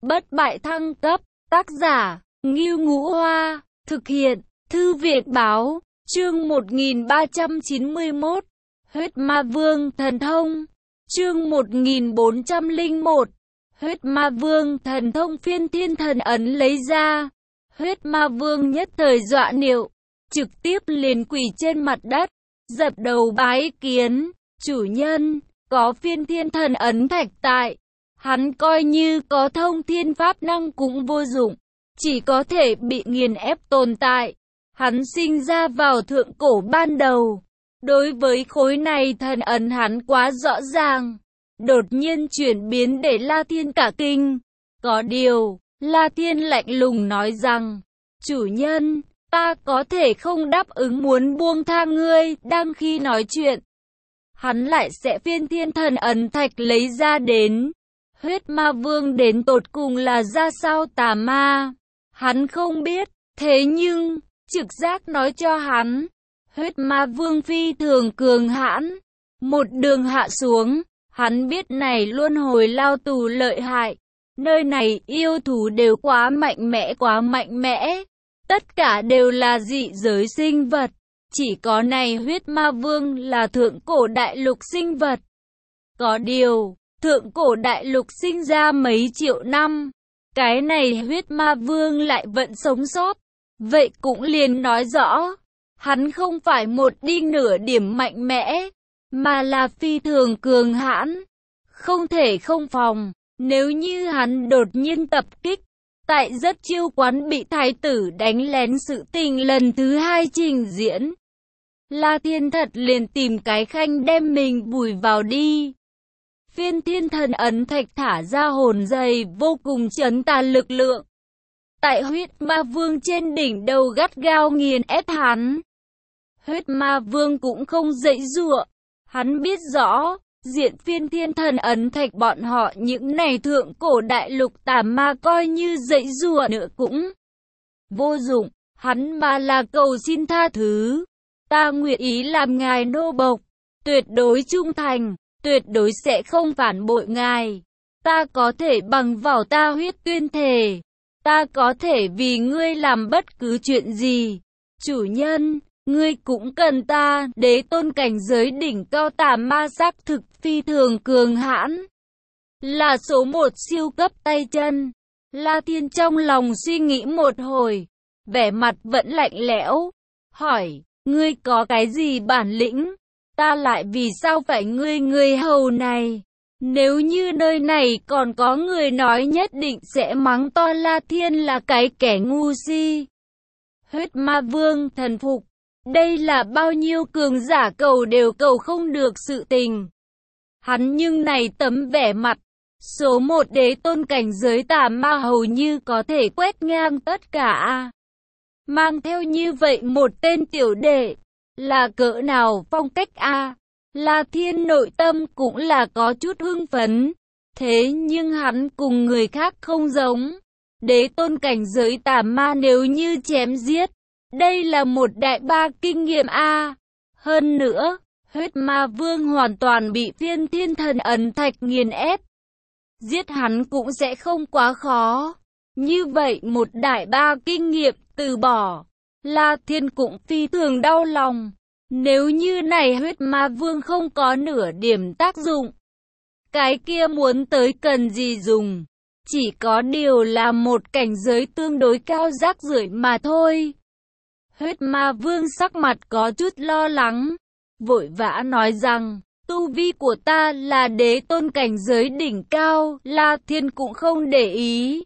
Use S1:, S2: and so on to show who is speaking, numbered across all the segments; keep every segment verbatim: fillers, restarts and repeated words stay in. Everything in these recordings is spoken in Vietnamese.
S1: bất bại thăng cấp, tác giả, Ngưu Ngũ Hoa, thực hiện, Thư viện Báo, chương một nghìn ba trăm chín mươi mốt, Huyết Ma Vương Thần Thông, chương một nghìn bốn trăm lẻ một, Huyết Ma Vương Thần Thông phiên thiên thần ấn lấy ra. Huyết Ma Vương nhất thời dọa nịu, trực tiếp liền quỳ trên mặt đất, dập đầu bái kiến, chủ nhân, có phiên thiên thần ấn thạch tại, hắn coi như có thông thiên pháp năng cũng vô dụng, chỉ có thể bị nghiền ép tồn tại. Hắn sinh ra vào thượng cổ ban đầu, đối với khối này thần ấn hắn quá rõ ràng, đột nhiên chuyển biến để La Thiên cả kinh. Có điều, La Thiên lạnh lùng nói rằng, chủ nhân, ta có thể không đáp ứng muốn buông tha ngươi. Đang khi nói chuyện, hắn lại sẽ phiên thiên thần ấn thạch lấy ra đến. Huyết Ma Vương đến tột cùng là ra sao tà ma, hắn không biết, thế nhưng trực giác nói cho hắn, Huyết Ma Vương phi thường cường hãn. Một đường hạ xuống, hắn biết này luân hồi lao tù lợi hại, nơi này yêu thú đều quá mạnh mẽ quá mạnh mẽ, tất cả đều là dị giới sinh vật, chỉ có này Huyết Ma Vương là thượng cổ đại lục sinh vật. Có điều, thượng cổ đại lục sinh ra mấy triệu năm, cái này Huyết Ma Vương lại vẫn sống sót. Vậy cũng liền nói rõ, hắn không phải một đi nửa điểm mạnh mẽ, mà là phi thường cường hãn, không thể không phòng. Nếu như hắn đột nhiên tập kích, tại rất chiêu quán bị thái tử đánh lén sự tình lần thứ hai trình diễn, La Thiên thật liền tìm cái khanh đem mình vùi vào đi. Phiên thiên thần ấn thạch thả ra hồn dày vô cùng chấn tà lực lượng, tại Huyết Ma Vương trên đỉnh đầu gắt gao nghiền ép hắn. Huyết Ma Vương cũng không dãy giụa, hắn biết rõ, diện phiên thiên thần ấn thạch bọn họ những này thượng cổ đại lục tà ma coi như dãy giụa nữa cũng vô dụng, hắn mà là cầu xin tha thứ. Ta nguyện ý làm ngài nô bộc, tuyệt đối trung thành, tuyệt đối sẽ không phản bội ngài. Ta có thể bằng vào ta huyết tuyên thề, ta có thể vì ngươi làm bất cứ chuyện gì. Chủ nhân, ngươi cũng cần ta. Đế tôn cảnh giới đỉnh cao tà ma xác thực phi thường cường hãn, là số một siêu cấp tay chân. La Thiên trong lòng suy nghĩ một hồi, vẻ mặt vẫn lạnh lẽo, hỏi, ngươi có cái gì bản lĩnh? Ta lại vì sao phải ngươi người hầu này? Nếu như nơi này còn có người nói nhất định sẽ mắng to La Thiên là cái kẻ ngu si. Huyết Ma Vương thần phục, đây là bao nhiêu cường giả cầu đều cầu không được sự tình. Hắn nhưng này tấm vẻ mặt, số một đế tôn cảnh giới tà ma hầu như có thể quét ngang tất cả. Mang theo như vậy một tên tiểu đệ, là cỡ nào phong cách a? La Thiên nội tâm cũng là có chút hưng phấn, thế nhưng hắn cùng người khác không giống. Đế tôn cảnh giới tà ma nếu như chém giết, đây là một đại ba kinh nghiệm a. Hơn nữa, Huyết Ma Vương hoàn toàn bị phiên thiên thần ấn thạch nghiền ép, giết hắn cũng sẽ không quá khó. Như vậy một đại ba kinh nghiệm từ bỏ, La Thiên cũng phi thường đau lòng. Nếu như này Huyết Ma Vương không có nửa điểm tác dụng, cái kia muốn tới cần gì dùng, chỉ có điều là một cảnh giới tương đối cao rác rưởi mà thôi. Huyết Ma Vương sắc mặt có chút lo lắng, vội vã nói rằng, tu vi của ta là đế tôn cảnh giới đỉnh cao. La Thiên cũng không để ý,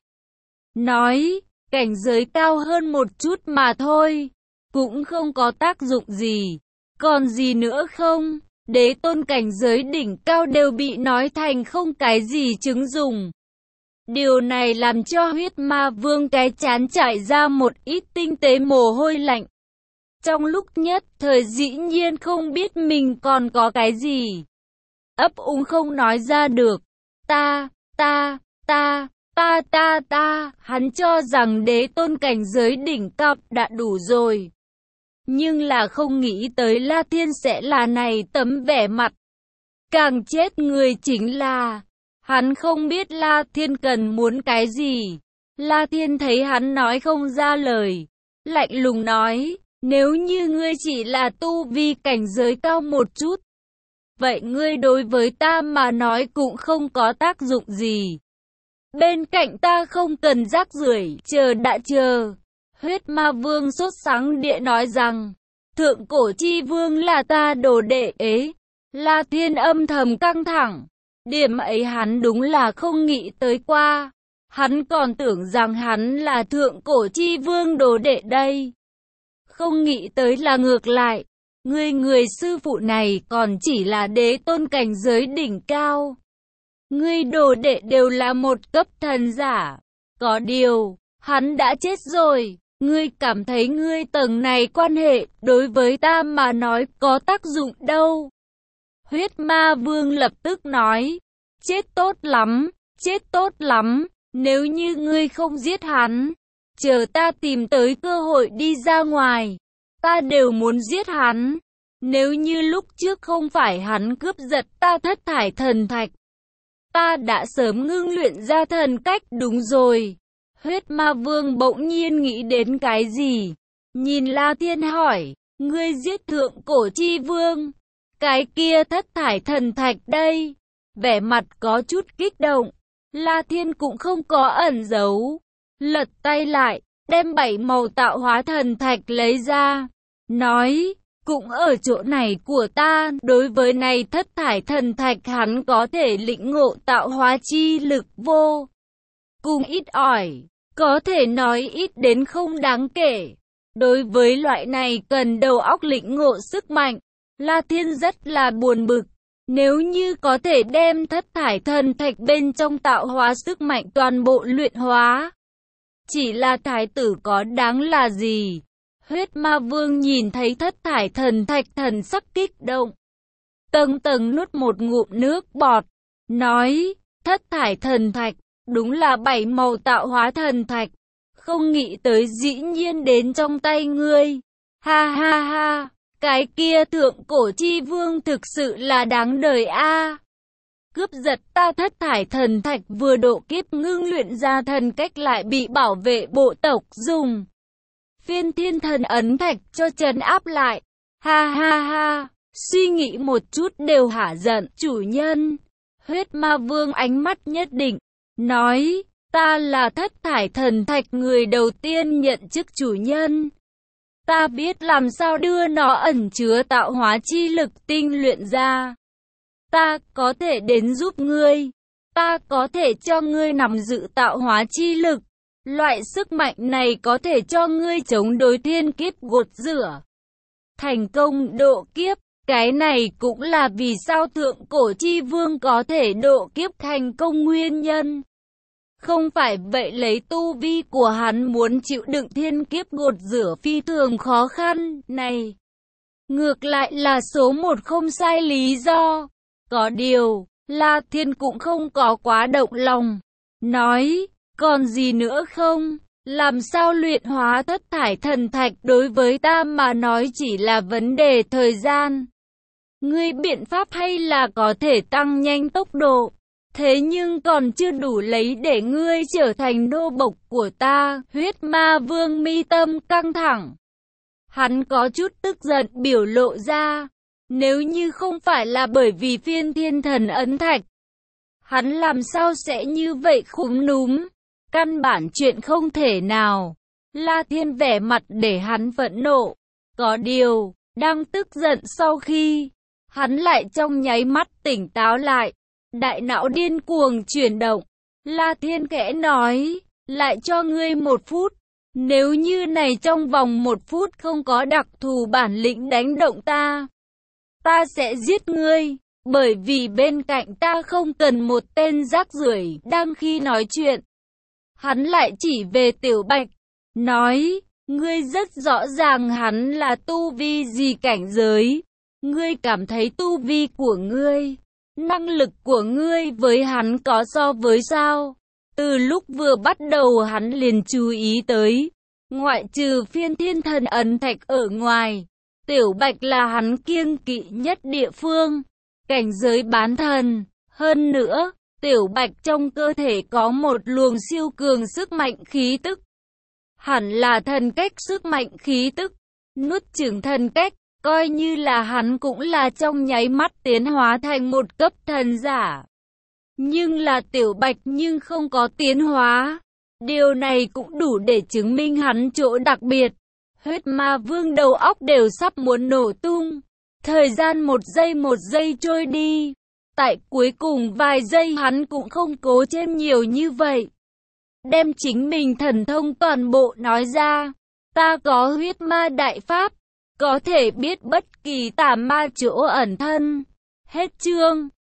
S1: nói, cảnh giới cao hơn một chút mà thôi, cũng không có tác dụng gì. Còn gì nữa không? Đế tôn cảnh giới đỉnh cao đều bị nói thành không cái gì chứng dùng. Điều này làm cho Huyết Ma Vương cái chán chảy ra một ít tinh tế mồ hôi lạnh. Trong lúc nhất thời dĩ nhiên không biết mình còn có cái gì, ấp úng không nói ra được. Ta, ta, ta, ta, ta, ta, hắn cho rằng đế tôn cảnh giới đỉnh cao đã đủ rồi. Nhưng là không nghĩ tới La Thiên sẽ là này tấm vẻ mặt. Càng chết người chính là, Hắn không biết La Thiên cần muốn cái gì. La Thiên thấy hắn nói không ra lời, lạnh lùng nói, nếu như ngươi chỉ là tu vi cảnh giới cao một chút, vậy ngươi đối với ta mà nói cũng không có tác dụng gì. Bên cạnh ta không cần rác rưởi, chờ đã chờ. Huyết Ma Vương sốt sắng địa nói rằng, thượng cổ chi vương là ta đồ đệ ấy. La Thiên âm thầm căng thẳng, điểm ấy hắn đúng là không nghĩ tới qua. Hắn còn tưởng rằng hắn là thượng cổ chi vương đồ đệ đây. Không nghĩ tới là ngược lại. Ngươi người sư phụ này còn chỉ là đế tôn cảnh giới đỉnh cao. Ngươi đồ đệ đều là một cấp thần giả. Có điều, hắn đã chết rồi. Ngươi cảm thấy ngươi tầng này quan hệ đối với ta mà nói có tác dụng đâu. Huyết Ma Vương lập tức nói, chết tốt lắm, chết tốt lắm. Nếu như ngươi không giết hắn, chờ ta tìm tới cơ hội đi ra ngoài, ta đều muốn giết hắn. Nếu như lúc trước không phải hắn cướp giật ta thất thải thần thạch, ta đã sớm ngưng luyện ra thần cách. Đúng rồi. Huyết Ma Vương bỗng nhiên nghĩ đến cái gì, nhìn La Thiên hỏi, ngươi giết thượng cổ chi vương, cái kia thất thải thần thạch đây. Vẻ mặt có chút kích động. La Thiên cũng không có ẩn giấu, lật tay lại, đem bảy màu tạo hóa thần thạch lấy ra, nói, cũng ở chỗ này của ta. Đối với này thất thải thần thạch hắn có thể lĩnh ngộ tạo hóa chi lực vô cùng ít ỏi, có thể nói ít đến không đáng kể. Đối với loại này cần đầu óc lĩnh ngộ sức mạnh, La Thiên rất là buồn bực. Nếu như có thể đem thất thải thần thạch bên trong tạo hóa sức mạnh toàn bộ luyện hóa, chỉ là thái tử có đáng là gì? Huyết Ma Vương nhìn thấy thất thải thần thạch thần sắc kích động, tầng tầng nuốt một ngụm nước bọt, nói, thất thải thần thạch, đúng là bảy màu tạo hóa thần thạch, không nghĩ tới dĩ nhiên đến trong tay ngươi, ha ha ha. Cái kia thượng cổ chi vương thực sự là đáng đời a. Cướp giật ta thất thải thần thạch vừa độ kiếp ngưng luyện ra thần cách lại bị bảo vệ bộ tộc dùng Phiên Thiên Thần ấn thạch cho trấn áp lại. Ha ha ha, suy nghĩ một chút đều hả giận. Chủ nhân, Huyết Ma Vương ánh mắt nhất định, nói, ta là thất thải thần thạch người đầu tiên nhận chức chủ nhân. Ta biết làm sao đưa nó ẩn chứa tạo hóa chi lực tinh luyện ra. Ta có thể đến giúp ngươi. Ta có thể cho ngươi nắm giữ tạo hóa chi lực. Loại sức mạnh này có thể cho ngươi chống đối thiên kiếp gột rửa, thành công độ kiếp. Cái này cũng là vì sao thượng cổ chi vương có thể độ kiếp thành công nguyên nhân. Không phải vậy lấy tu vi của hắn muốn chịu đựng thiên kiếp gột rửa phi thường khó khăn này. Ngược lại là số một không sai lý do. Có điều, La Thiên cũng không có quá động lòng. Nói, còn gì nữa không? Làm sao luyện hóa thất thải thần thạch đối với ta mà nói chỉ là vấn đề thời gian. Ngươi biện pháp hay là có thể tăng nhanh tốc độ. Thế nhưng còn chưa đủ lấy để ngươi trở thành nô bộc của ta. Huyết Ma Vương mi tâm căng thẳng. Hắn có chút tức giận biểu lộ ra. Nếu như không phải là bởi vì Phiên Thiên Thần ấn thạch, hắn làm sao sẽ như vậy khúm núm. Căn bản chuyện không thể nào. La Thiên vẻ mặt để hắn phẫn nộ. Có điều, đang tức giận sau khi, hắn lại trong nháy mắt tỉnh táo lại. Đại não điên cuồng chuyển động. La Thiên khẽ nói, lại cho ngươi một phút. Nếu như này trong vòng một phút không có đặc thù bản lĩnh đánh động ta, ta sẽ giết ngươi. Bởi vì bên cạnh ta không cần một tên rác rưởi. Đang khi nói chuyện, hắn lại chỉ về Tiểu Bạch, nói, ngươi rất rõ ràng hắn là tu vi gì cảnh giới. Ngươi cảm thấy tu vi của ngươi, năng lực của ngươi với hắn có so với sao? Từ lúc vừa bắt đầu hắn liền chú ý tới, ngoại trừ Phiên Thiên Thần ấn thạch ở ngoài, Tiểu Bạch là hắn kiêng kỵ nhất địa phương, cảnh giới bán thần. Hơn nữa, Tiểu Bạch trong cơ thể có một luồng siêu cường sức mạnh khí tức. Hẳn là thần cách sức mạnh khí tức. Nuốt chửng thần cách, coi như là hắn cũng là trong nháy mắt tiến hóa thành một cấp thần giả. Nhưng là Tiểu Bạch nhưng không có tiến hóa. Điều này cũng đủ để chứng minh hắn chỗ đặc biệt. Huyết Ma Vương đầu óc đều sắp muốn nổ tung. Thời gian một giây một giây trôi đi. Tại cuối cùng vài giây hắn cũng không cố thêm nhiều như vậy. Đem chính mình thần thông toàn bộ nói ra. Ta có huyết ma đại pháp. Có thể biết bất kỳ tà ma chỗ ẩn thân. Hết chương.